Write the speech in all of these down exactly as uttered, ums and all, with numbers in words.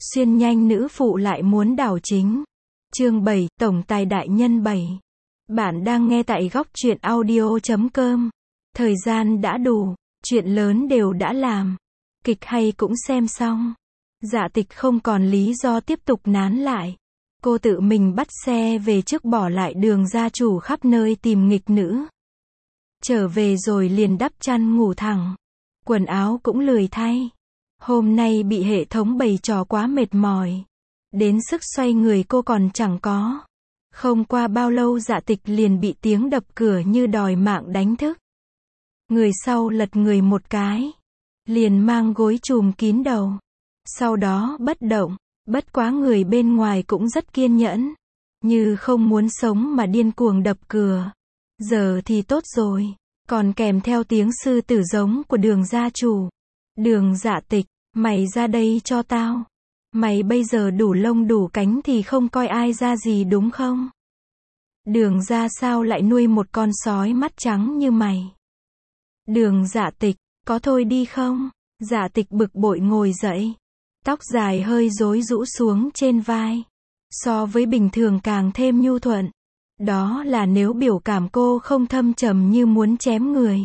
Xuyên nhanh nữ phụ lại muốn đảo chính. Chương bảy, Tổng tài đại nhân bảy. Bạn đang nghe tại góc truyện audio chấm com. Thời gian đã đủ, chuyện lớn đều đã làm. Kịch hay cũng xem xong. Dạ Tịch không còn lý do tiếp tục nán lại. Cô tự mình bắt xe về trước, bỏ lại Đường gia chủ khắp nơi tìm nghịch nữ. Trở về rồi liền đắp chăn ngủ thẳng. Quần áo cũng lười thay. Hôm nay bị hệ thống bày trò quá mệt mỏi. Đến sức xoay người cô còn chẳng có. Không qua bao lâu Dạ Tịch liền bị tiếng đập cửa như đòi mạng đánh thức. Người sau lật người một cái. Liền mang gối trùm kín đầu. Sau đó bất động. Bất quá người bên ngoài cũng rất kiên nhẫn. Như không muốn sống mà điên cuồng đập cửa. Giờ thì tốt rồi. Còn kèm theo tiếng sư tử giống của Đường gia chủ. Đường Dạ Tịch, mày ra đây cho tao. Mày bây giờ đủ lông đủ cánh thì không coi ai ra gì đúng không? Đường gia sao lại nuôi một con sói mắt trắng như mày? Đường Dạ Tịch, có thôi đi không? Dạ Tịch bực bội ngồi dậy. Tóc dài hơi rối rũ xuống trên vai. So với bình thường càng thêm nhu thuận. Đó là nếu biểu cảm cô không thâm trầm như muốn chém người.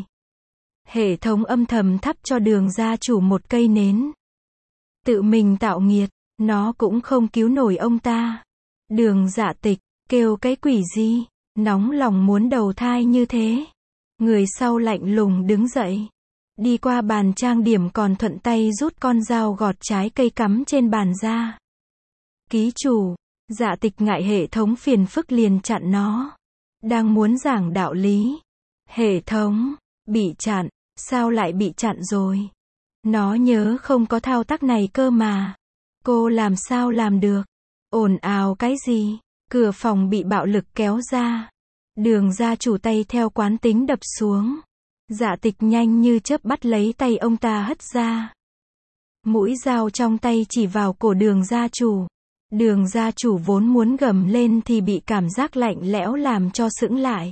Hệ thống âm thầm thắp cho Đường gia chủ một cây nến. Tự mình tạo nghiệt, nó cũng không cứu nổi ông ta. Đường Dạ Tịch, kêu cái quỷ gì, nóng lòng muốn đầu thai như thế. Người sau lạnh lùng đứng dậy. Đi qua bàn trang điểm còn thuận tay rút con dao gọt trái cây cắm trên bàn ra. Ký chủ, Dạ Tịch ngại hệ thống phiền phức liền chặn nó. Đang muốn giảng đạo lý. Hệ thống, bị chặn, sao lại bị chặn rồi? Nó nhớ không có thao tác này cơ mà. Cô làm sao làm được? Ồn ào cái gì? Cửa phòng bị bạo lực kéo ra. Đường gia chủ tay theo quán tính đập xuống. Dạ Tịch nhanh như chớp bắt lấy tay ông ta hất ra. Mũi dao trong tay chỉ vào cổ Đường gia chủ. Đường gia chủ vốn muốn gầm lên thì bị cảm giác lạnh lẽo làm cho sững lại.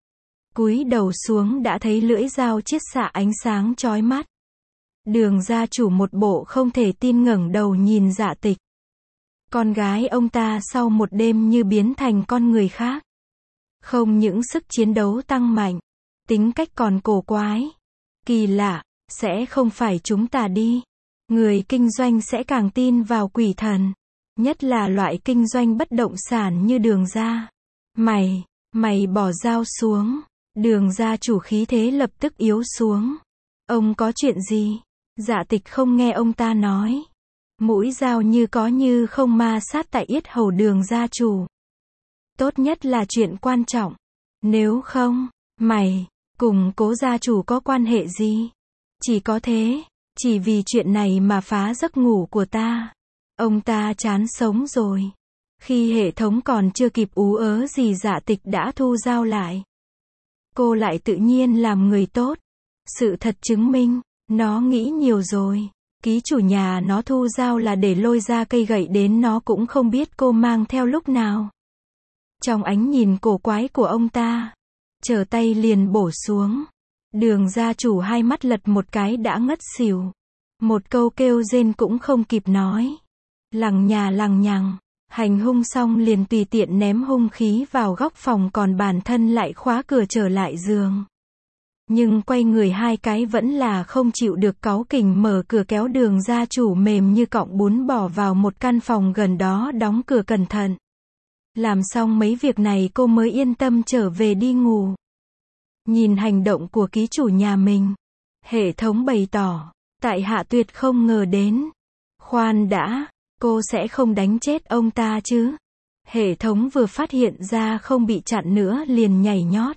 Cúi đầu xuống đã thấy lưỡi dao chiết xạ ánh sáng chói mắt. Đường gia chủ một bộ không thể tin ngẩng đầu nhìn Dạ Tịch. Con gái ông ta sau một đêm như biến thành con người khác. Không những sức chiến đấu tăng mạnh, tính cách còn cổ quái. Kỳ lạ, sẽ không phải chúng ta đi. Người kinh doanh sẽ càng tin vào quỷ thần. Nhất là loại kinh doanh bất động sản như Đường gia. Mày, mày bỏ dao xuống. Đường gia chủ khí thế lập tức yếu xuống. Ông có chuyện gì? Dạ Tịch không nghe ông ta nói. Mũi dao như có như không ma sát tại yết hầu Đường gia chủ. Tốt nhất là chuyện quan trọng. Nếu không, mày, cùng Cố gia chủ có quan hệ gì? Chỉ có thế, chỉ vì chuyện này mà phá giấc ngủ của ta. Ông ta chán sống rồi. Khi hệ thống còn chưa kịp ú ớ gì Dạ Tịch đã thu dao lại. Cô lại tự nhiên làm người tốt. Sự thật chứng minh, nó nghĩ nhiều rồi. Ký chủ nhà nó thu dao là để lôi ra cây gậy đến nó cũng không biết cô mang theo lúc nào. Trong ánh nhìn cổ quái của ông ta, trở tay liền bổ xuống. Đường gia chủ hai mắt lật một cái đã ngất xỉu. Một câu kêu rên cũng không kịp nói. Lằng nhà lằng nhằng, hành hung xong liền tùy tiện ném hung khí vào góc phòng, còn bản thân lại khóa cửa trở lại giường. Nhưng quay người hai cái vẫn là không chịu được, cáu kỉnh mở cửa kéo Đường gia chủ mềm như cọng bún bỏ vào một căn phòng gần đó, đóng cửa cẩn thận. Làm xong mấy việc này cô mới yên tâm trở về đi ngủ. Nhìn hành động của ký chủ nhà mình, hệ thống bày tỏ, tại hạ tuyệt không ngờ đến. Khoan đã, cô sẽ không đánh chết ông ta chứ? Hệ thống vừa phát hiện ra không bị chặn nữa liền nhảy nhót.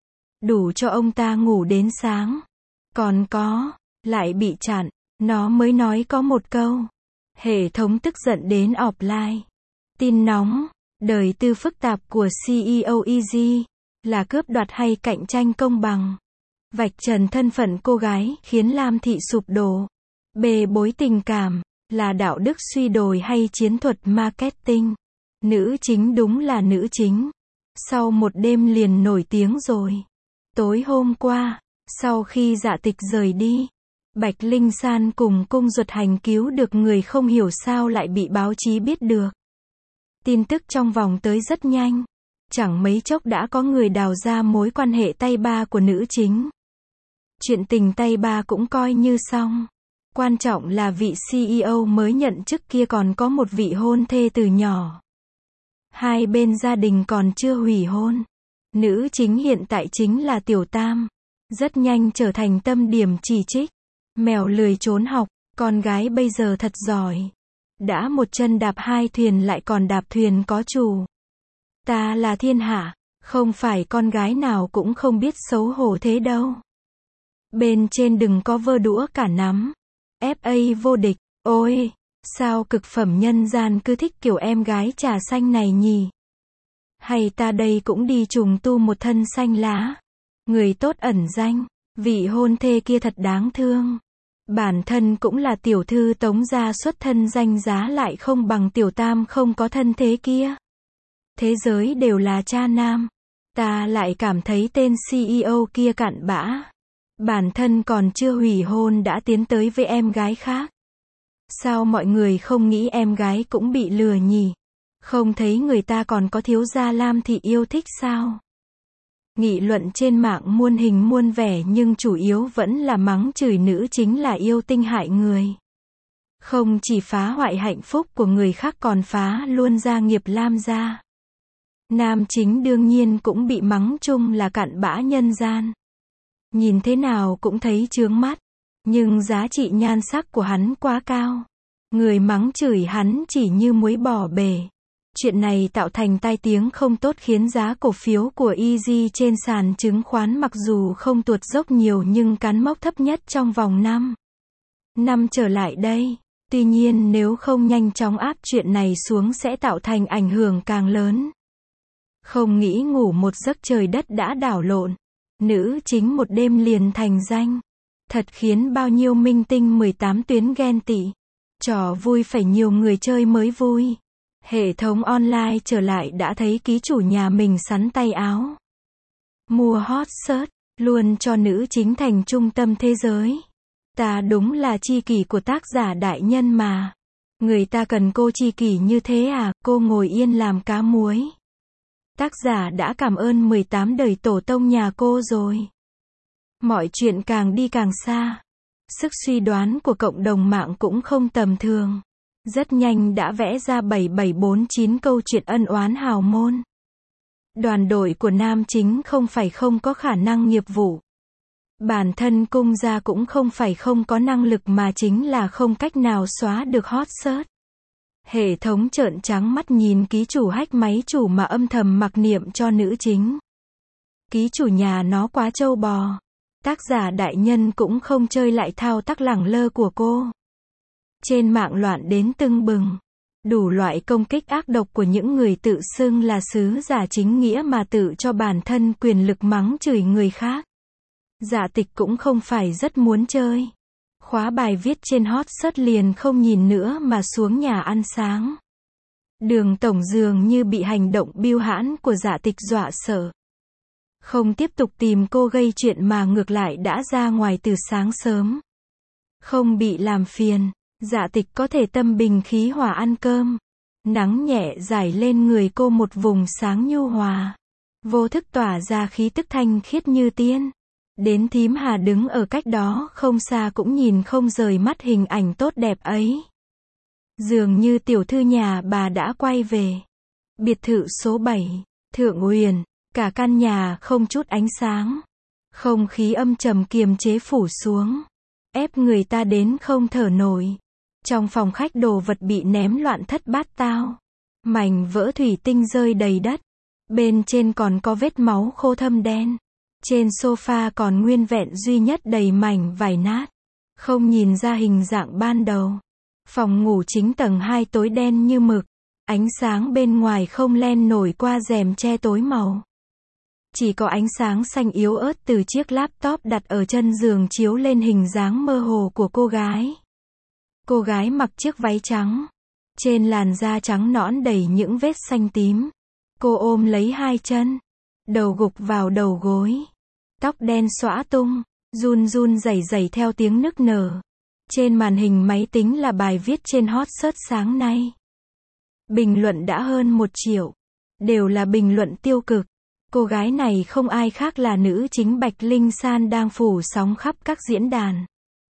Đủ cho ông ta ngủ đến sáng. Còn có, lại bị chặn, nó mới nói có một câu. Hệ thống tức giận đến offline. Tin nóng, đời tư phức tạp của xê e ô Easy, là cướp đoạt hay cạnh tranh công bằng? Vạch trần thân phận cô gái, khiến Lam Thị sụp đổ. Bê bối tình cảm, là đạo đức suy đồi hay chiến thuật marketing? Nữ chính đúng là nữ chính. Sau một đêm liền nổi tiếng rồi. Tối hôm qua, sau khi Dạ Tịch rời đi, Bạch Linh San cùng cung Duật Hành cứu được người không hiểu sao lại bị báo chí biết được. Tin tức trong vòng tới rất nhanh. Chẳng mấy chốc đã có người đào ra mối quan hệ tay ba của nữ chính. Chuyện tình tay ba cũng coi như xong. Quan trọng là vị xê e ô mới nhận chức kia còn có một vị hôn thê từ nhỏ. Hai bên gia đình còn chưa hủy hôn. Nữ chính hiện tại chính là Tiểu Tam. Rất nhanh trở thành tâm điểm chỉ trích. Mèo lười trốn học, con gái bây giờ thật giỏi. Đã một chân đạp hai thuyền lại còn đạp thuyền có chủ. Ta là thiên hạ, không phải con gái nào cũng không biết xấu hổ thế đâu. Bên trên đừng có vơ đũa cả nắm. ép a vô địch, ôi, sao cực phẩm nhân gian cứ thích kiểu em gái trà xanh này nhỉ? Hay ta đây cũng đi trùng tu một thân xanh lá. Người tốt ẩn danh, vị hôn thê kia thật đáng thương. Bản thân cũng là tiểu thư Tống gia xuất thân danh giá lại không bằng Tiểu Tam không có thân thế kia. Thế giới đều là cha nam. Ta lại cảm thấy tên xê e ô kia cặn bã. Bản thân còn chưa hủy hôn đã tiến tới với em gái khác. Sao mọi người không nghĩ em gái cũng bị lừa nhỉ? Không thấy người ta còn có thiếu gia Lam Thị yêu thích sao? Nghị luận trên mạng muôn hình muôn vẻ nhưng chủ yếu vẫn là mắng chửi nữ chính là yêu tinh hại người. Không chỉ phá hoại hạnh phúc của người khác còn phá luôn gia nghiệp Lam gia. Nam chính đương nhiên cũng bị mắng chung là cặn bã nhân gian. Nhìn thế nào cũng thấy chướng mắt. Nhưng giá trị nhan sắc của hắn quá cao. Người mắng chửi hắn chỉ như muối bỏ bể. Chuyện này tạo thành tai tiếng không tốt khiến giá cổ phiếu của Easy trên sàn chứng khoán mặc dù không tuột dốc nhiều nhưng cán mốc thấp nhất trong vòng năm năm trở lại đây. Tuy nhiên nếu không nhanh chóng áp chuyện này xuống sẽ tạo thành ảnh hưởng càng lớn. Không nghĩ ngủ một giấc trời đất đã đảo lộn. Nữ chính một đêm liền thành danh. Thật khiến bao nhiêu minh tinh mười tám tuyến ghen tị. Trò vui phải nhiều người chơi mới vui. Hệ thống online trở lại đã thấy ký chủ nhà mình sắn tay áo. Mua hot search, luôn cho nữ chính thành trung tâm thế giới. Ta đúng là tri kỷ của tác giả đại nhân mà. Người ta cần cô tri kỷ như thế à, cô ngồi yên làm cá muối. Tác giả đã cảm ơn mười tám đời tổ tông nhà cô rồi. Mọi chuyện càng đi càng xa. Sức suy đoán của cộng đồng mạng cũng không tầm thường. Rất nhanh đã vẽ ra bảy bảy bốn chín câu chuyện ân oán hào môn. Đoàn đội của nam chính không phải không có khả năng nghiệp vụ. Bản thân cung gia cũng không phải không có năng lực mà chính là không cách nào xóa được hot search. Hệ thống trợn trắng mắt nhìn ký chủ hack máy chủ mà âm thầm mặc niệm cho nữ chính. Ký chủ nhà nó quá trâu bò. Tác giả đại nhân cũng không chơi lại thao tác lẳng lơ của cô. Trên mạng loạn đến tưng bừng. Đủ loại công kích ác độc của những người tự xưng là sứ giả chính nghĩa mà tự cho bản thân quyền lực mắng chửi người khác. Dạ Tịch cũng không phải rất muốn chơi. Khóa bài viết trên hot search liền không nhìn nữa mà xuống nhà ăn sáng. Đường tổng dường như bị hành động biêu hãn của Dạ Tịch dọa sợ. Không tiếp tục tìm cô gây chuyện mà ngược lại đã ra ngoài từ sáng sớm. Không bị làm phiền. Dạ Tịch có thể tâm bình khí hòa ăn cơm. Nắng nhẹ rải lên người cô một vùng sáng nhu hòa. Vô thức tỏa ra khí tức thanh khiết như tiên. Đến thím Hà đứng ở cách đó không xa cũng nhìn không rời mắt hình ảnh tốt đẹp ấy. Dường như tiểu thư nhà bà đã quay về. Biệt thự số bảy, Thượng Uyển, cả căn nhà không chút ánh sáng. Không khí âm trầm kiềm chế phủ xuống. Ép người ta đến không thở nổi. Trong phòng khách đồ vật bị ném loạn thất bát tao. Mảnh vỡ thủy tinh rơi đầy đất. Bên trên còn có vết máu khô thâm đen. Trên sofa còn nguyên vẹn duy nhất đầy mảnh vải nát. Không nhìn ra hình dạng ban đầu. Phòng ngủ chính tầng hai tối đen như mực. Ánh sáng bên ngoài không len nổi qua rèm che tối màu. Chỉ có ánh sáng xanh yếu ớt từ chiếc laptop đặt ở chân giường chiếu lên hình dáng mơ hồ của cô gái. Cô gái mặc chiếc váy trắng. Trên làn da trắng nõn đầy những vết xanh tím. Cô ôm lấy hai chân. Đầu gục vào đầu gối. Tóc đen xõa tung. Run run rẩy rẩy theo tiếng nức nở. Trên màn hình máy tính là bài viết trên hot search sáng nay. Bình luận đã hơn một triệu. Đều là bình luận tiêu cực. Cô gái này không ai khác là nữ chính Bạch Linh San đang phủ sóng khắp các diễn đàn.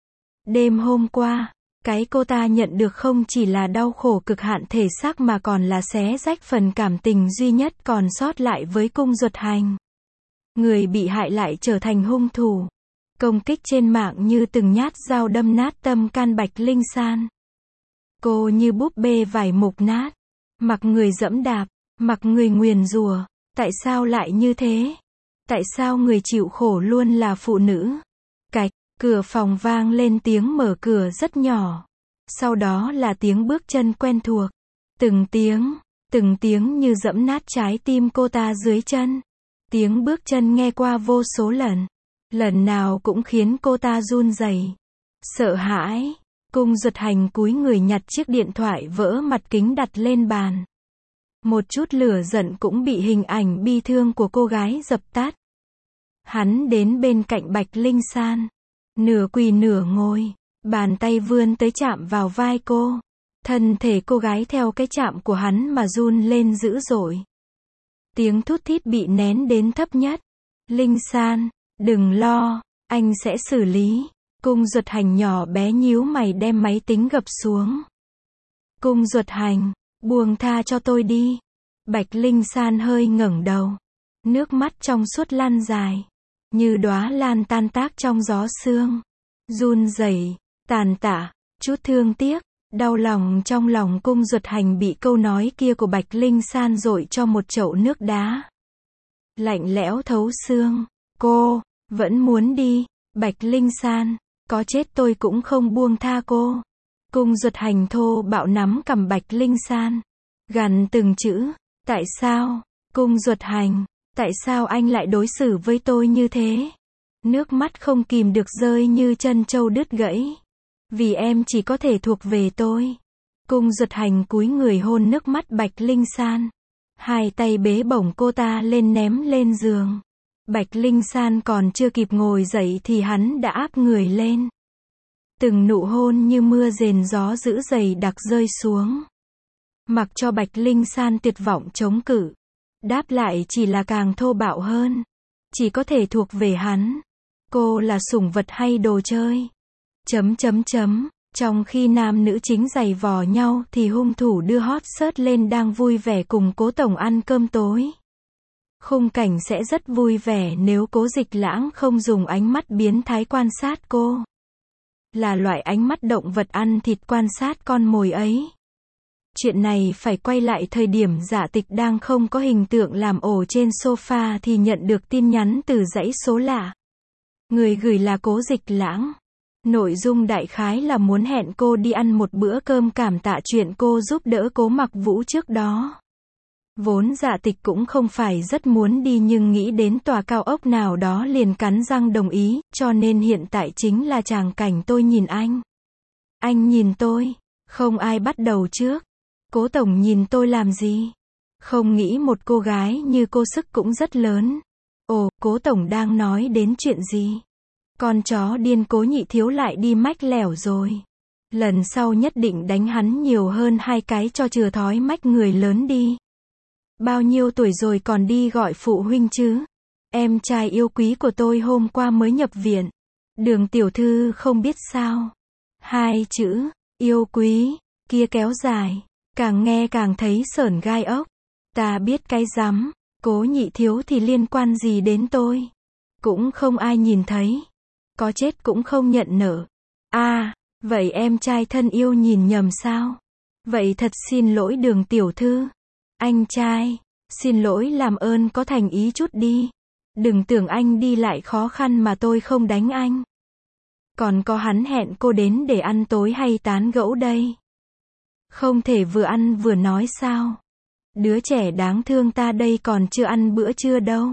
Đêm hôm qua, cái cô ta nhận được không chỉ là đau khổ cực hạn thể xác mà còn là xé rách phần cảm tình duy nhất còn sót lại với Cung Duật Hành. Người bị hại lại trở thành hung thủ. Công kích trên mạng như từng nhát dao đâm nát tâm can Bạch Linh San. Cô như búp bê vải mục nát. Mặc người dẫm đạp, mặc người nguyền rủa. Tại sao lại như thế? Tại sao người chịu khổ luôn là phụ nữ? Cạch, cửa phòng vang lên tiếng mở cửa rất nhỏ. Sau đó là tiếng bước chân quen thuộc. Từng tiếng, từng tiếng như dẫm nát trái tim cô ta dưới chân. Tiếng bước chân nghe qua vô số lần. Lần nào cũng khiến cô ta run rẩy, sợ hãi. Cung Duật Hành cúi người nhặt chiếc điện thoại vỡ mặt kính đặt lên bàn. Một chút lửa giận cũng bị hình ảnh bi thương của cô gái dập tắt. Hắn đến bên cạnh Bạch Linh San. Nửa quỳ nửa ngồi. Bàn tay vươn tới chạm vào vai cô. Thân thể cô gái theo cái chạm của hắn mà run lên dữ dội. Tiếng thút thít bị nén đến thấp nhất. Linh San, đừng lo, anh sẽ xử lý. Cung Duật Hành nhỏ bé nhíu mày đem máy tính gập xuống. Cung Duật Hành, buông tha cho tôi đi. Bạch Linh San hơi ngẩng đầu. Nước mắt trong suốt lan dài. Như đóa lan tan tác trong gió sương. Run rẩy, tàn tạ, chút thương tiếc, đau lòng trong lòng Cung Duật Hành bị câu nói kia của Bạch Linh San dội cho một chậu nước đá. Lạnh lẽo thấu xương. Cô, vẫn muốn đi. Bạch Linh San, có chết tôi cũng không buông tha cô. Cung Duật Hành thô bạo nắm cầm Bạch Linh San. Gằn từng chữ. Tại sao? Cung Duật Hành, tại sao anh lại đối xử với tôi như thế? Nước mắt không kìm được rơi như chân trâu đứt gãy. Vì em chỉ có thể thuộc về tôi. Cung Duật Hành cúi người hôn nước mắt Bạch Linh San. Hai tay bế bổng cô ta lên ném lên giường. Bạch Linh San còn chưa kịp ngồi dậy thì hắn đã áp người lên. Từng nụ hôn như mưa rền gió dữ dày đặc rơi xuống. Mặc cho Bạch Linh San tuyệt vọng chống cự. Đáp lại chỉ là càng thô bạo hơn. Chỉ có thể thuộc về hắn. Cô là sủng vật hay đồ chơi? Chấm chấm chấm. Trong khi nam nữ chính giày vò nhau thì hung thủ đưa hot search lên đang vui vẻ cùng Cố Tổng ăn cơm tối. Khung cảnh sẽ rất vui vẻ nếu Cố Dịch Lãng không dùng ánh mắt biến thái quan sát cô. Là loại ánh mắt động vật ăn thịt quan sát con mồi ấy. Chuyện này phải quay lại thời điểm Dạ Tịch đang không có hình tượng làm ổ trên sofa thì nhận được tin nhắn từ dãy số lạ. Người gửi là Cố Dịch Lãng. Nội dung đại khái là muốn hẹn cô đi ăn một bữa cơm cảm tạ chuyện cô giúp đỡ Cố Mặc Vũ trước đó. Vốn Dạ Tịch cũng không phải rất muốn đi nhưng nghĩ đến tòa cao ốc nào đó liền cắn răng đồng ý, cho nên hiện tại chính là tràng cảnh tôi nhìn anh. Anh nhìn tôi, không ai bắt đầu trước. Cố Tổng nhìn tôi làm gì? Không nghĩ một cô gái như cô sức cũng rất lớn. Ồ, Cố Tổng đang nói đến chuyện gì? Con chó điên Cố Nhị Thiếu lại đi mách lẻo rồi. Lần sau nhất định đánh hắn nhiều hơn hai cái cho chừa thói mách người lớn đi. Bao nhiêu tuổi rồi còn đi gọi phụ huynh chứ? Em trai yêu quý của tôi hôm qua mới nhập viện. Đường tiểu thư không biết sao. Hai chữ, yêu quý, kia kéo dài. Càng nghe càng thấy sởn gai ốc. Ta biết cái rắm, Cố Nhị Thiếu thì liên quan gì đến tôi? Cũng không ai nhìn thấy. Có chết cũng không nhận nợ. À, vậy em trai thân yêu nhìn nhầm sao? Vậy thật xin lỗi Đường tiểu thư. Anh trai, xin lỗi làm ơn có thành ý chút đi. Đừng tưởng anh đi lại khó khăn mà tôi không đánh anh. Còn có hắn hẹn cô đến để ăn tối hay tán gẫu đây? Không thể vừa ăn vừa nói sao? Đứa trẻ đáng thương ta đây còn chưa ăn bữa trưa đâu.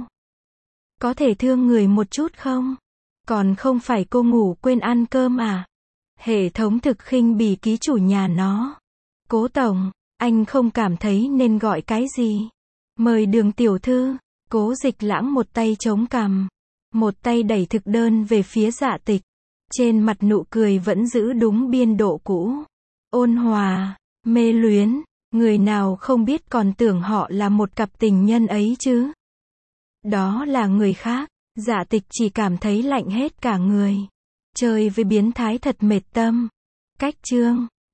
Có thể thương người một chút không? Còn không phải cô ngủ quên ăn cơm à? Hệ thống thực khinh bỉ ký chủ nhà nó. Cố Tổng, anh không cảm thấy nên gọi cái gì? Mời Đường tiểu thư. Cố Dịch Lãng một tay chống cằm, Một tay đẩy thực đơn về phía Dạ Tịch. Trên mặt nụ cười vẫn giữ đúng biên độ cũ. Ôn hòa, mê luyến, người nào không biết còn tưởng họ là một cặp tình nhân ấy chứ. Đó là người khác. Dạ Tịch chỉ cảm thấy lạnh hết cả người. Chơi với biến thái thật mệt tâm. Cách chương